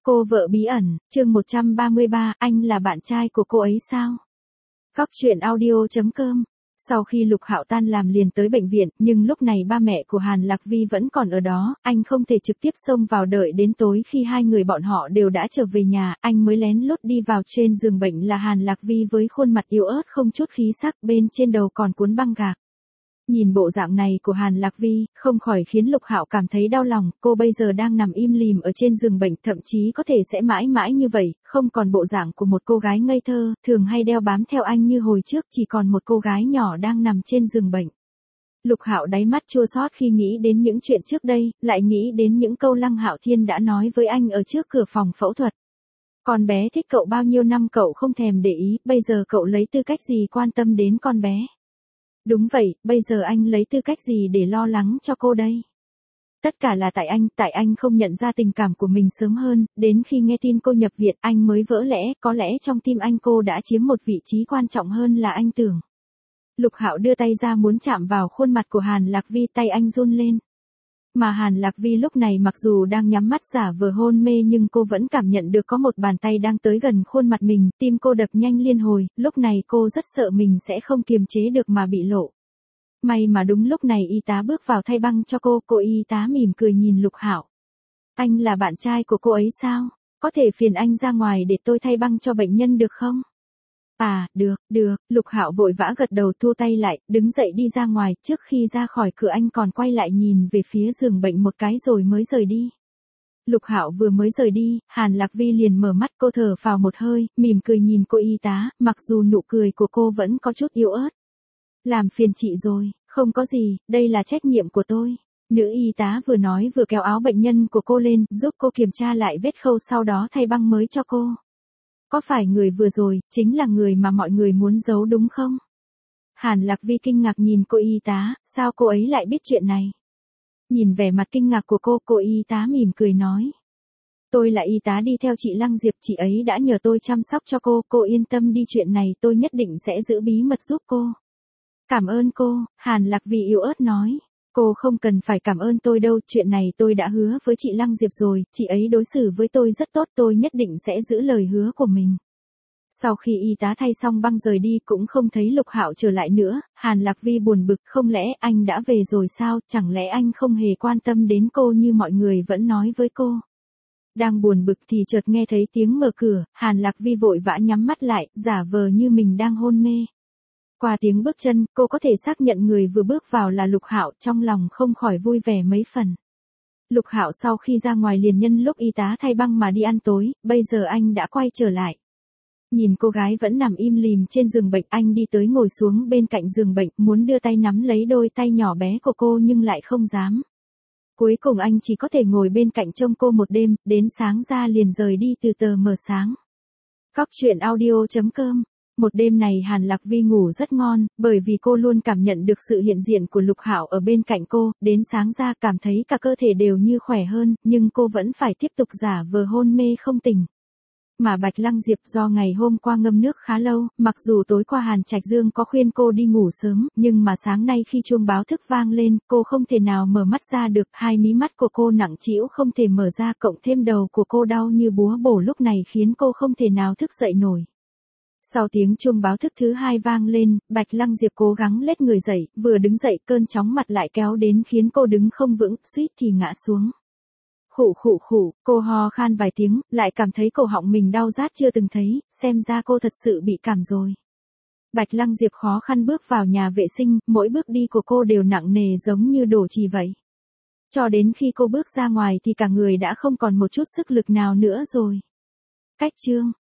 Cô vợ bí ẩn, chương 133, anh là bạn trai của cô ấy sao? Góc truyện audio.com. Sau khi Lục Hạo tan làm liền tới bệnh viện, nhưng lúc này ba mẹ của Hàn Lạc Vi vẫn còn ở đó, anh không thể trực tiếp xông vào, đợi đến tối khi hai người bọn họ đều đã trở về nhà, anh mới lén lút đi vào. Trên giường bệnh là Hàn Lạc Vi với khuôn mặt yếu ớt không chút khí sắc, bên trên đầu còn cuốn băng gạc. Nhìn bộ dạng này của Hàn Lạc Vi, không khỏi khiến Lục Hạo cảm thấy đau lòng. Cô bây giờ đang nằm im lìm ở trên giường bệnh, thậm chí có thể sẽ mãi mãi như vậy, không còn bộ dạng của một cô gái ngây thơ, thường hay đeo bám theo anh như hồi trước, chỉ còn một cô gái nhỏ đang nằm trên giường bệnh. Lục Hạo đáy mắt chua xót khi nghĩ đến những chuyện trước đây, lại nghĩ đến những câu Lăng Hạo Thiên đã nói với anh ở trước cửa phòng phẫu thuật. Con bé thích cậu bao nhiêu năm cậu không thèm để ý, bây giờ cậu lấy tư cách gì quan tâm đến con bé? Đúng vậy, bây giờ anh lấy tư cách gì để lo lắng cho cô đây? Tất cả là tại anh không nhận ra tình cảm của mình sớm hơn, đến khi nghe tin cô nhập viện anh mới vỡ lẽ, có lẽ trong tim anh cô đã chiếm một vị trí quan trọng hơn là anh tưởng. Lục Hạo đưa tay ra muốn chạm vào khuôn mặt của Hàn Lạc Vi, tay anh run lên. Mà Hàn Lạc Vi lúc này mặc dù đang nhắm mắt giả vờ hôn mê nhưng cô vẫn cảm nhận được có một bàn tay đang tới gần khuôn mặt mình, tim cô đập nhanh liên hồi, lúc này cô rất sợ mình sẽ không kiềm chế được mà bị lộ. May mà đúng lúc này y tá bước vào thay băng cho cô y tá mỉm cười nhìn Lục Hạo. Anh là bạn trai của cô ấy sao? Có thể phiền anh ra ngoài để tôi thay băng cho bệnh nhân được không? À, được, Lục Hạo vội vã gật đầu, thua tay lại, đứng dậy đi ra ngoài, trước khi ra khỏi cửa anh còn quay lại nhìn về phía giường bệnh một cái rồi mới rời đi. Lục Hạo vừa mới rời đi, Hàn Lạc Vi liền mở mắt, cô thở phào một hơi, mỉm cười nhìn cô y tá, mặc dù nụ cười của cô vẫn có chút yếu ớt. Làm phiền chị rồi, không có gì, đây là trách nhiệm của tôi. Nữ y tá vừa nói vừa kéo áo bệnh nhân của cô lên, giúp cô kiểm tra lại vết khâu sau đó thay băng mới cho cô. Có phải người vừa rồi, chính là người mà mọi người muốn giấu đúng không? Hàn Lạc Vi kinh ngạc nhìn cô y tá, sao cô ấy lại biết chuyện này? Nhìn vẻ mặt kinh ngạc của cô y tá mỉm cười nói. Tôi là y tá đi theo chị Lăng Diệp, chị ấy đã nhờ tôi chăm sóc cho cô yên tâm đi, chuyện này tôi nhất định sẽ giữ bí mật giúp cô. Cảm ơn cô, Hàn Lạc Vi yếu ớt nói. Cô không cần phải cảm ơn tôi đâu, chuyện này tôi đã hứa với chị Lăng Diệp rồi, chị ấy đối xử với tôi rất tốt, tôi nhất định sẽ giữ lời hứa của mình. Sau khi y tá thay xong băng rời đi cũng không thấy Lục Hạo trở lại nữa, Hàn Lạc Vi buồn bực, không lẽ anh đã về rồi sao, chẳng lẽ anh không hề quan tâm đến cô như mọi người vẫn nói với cô. Đang buồn bực thì chợt nghe thấy tiếng mở cửa, Hàn Lạc Vi vội vã nhắm mắt lại, giả vờ như mình đang hôn mê. Qua tiếng bước chân, cô có thể xác nhận người vừa bước vào là Lục Hạo, trong lòng không khỏi vui vẻ mấy phần. Lục Hạo sau khi ra ngoài liền nhân lúc y tá thay băng mà đi ăn tối, bây giờ anh đã quay trở lại. Nhìn cô gái vẫn nằm im lìm trên giường bệnh, anh đi tới ngồi xuống bên cạnh giường bệnh, muốn đưa tay nắm lấy đôi tay nhỏ bé của cô nhưng lại không dám. Cuối cùng anh chỉ có thể ngồi bên cạnh trông cô một đêm, đến sáng ra liền rời đi từ tờ mờ sáng. Góc truyện audio.com. Một đêm này Hàn Lạc Vi ngủ rất ngon, bởi vì cô luôn cảm nhận được sự hiện diện của Lục Hạo ở bên cạnh cô, đến sáng ra cảm thấy cả cơ thể đều như khỏe hơn, nhưng cô vẫn phải tiếp tục giả vờ hôn mê không tỉnh. Mà Bạch Lăng Diệp do ngày hôm qua ngâm nước khá lâu, mặc dù tối qua Hàn Trạch Dương có khuyên cô đi ngủ sớm, nhưng mà sáng nay khi chuông báo thức vang lên, cô không thể nào mở mắt ra được, hai mí mắt của cô nặng trĩu không thể mở ra, cộng thêm đầu của cô đau như búa bổ lúc này khiến cô không thể nào thức dậy nổi. Sau tiếng chuông báo thức thứ hai vang lên, Bạch Lăng Diệp cố gắng lết người dậy, vừa đứng dậy cơn chóng mặt lại kéo đến khiến cô đứng không vững, suýt thì ngã xuống. Khụ, cô ho khan vài tiếng, lại cảm thấy cổ họng mình đau rát chưa từng thấy, xem ra cô thật sự bị cảm rồi. Bạch Lăng Diệp khó khăn bước vào nhà vệ sinh, mỗi bước đi của cô đều nặng nề giống như đổ chì vậy. Cho đến khi cô bước ra ngoài thì cả người đã không còn một chút sức lực nào nữa rồi. Cách chương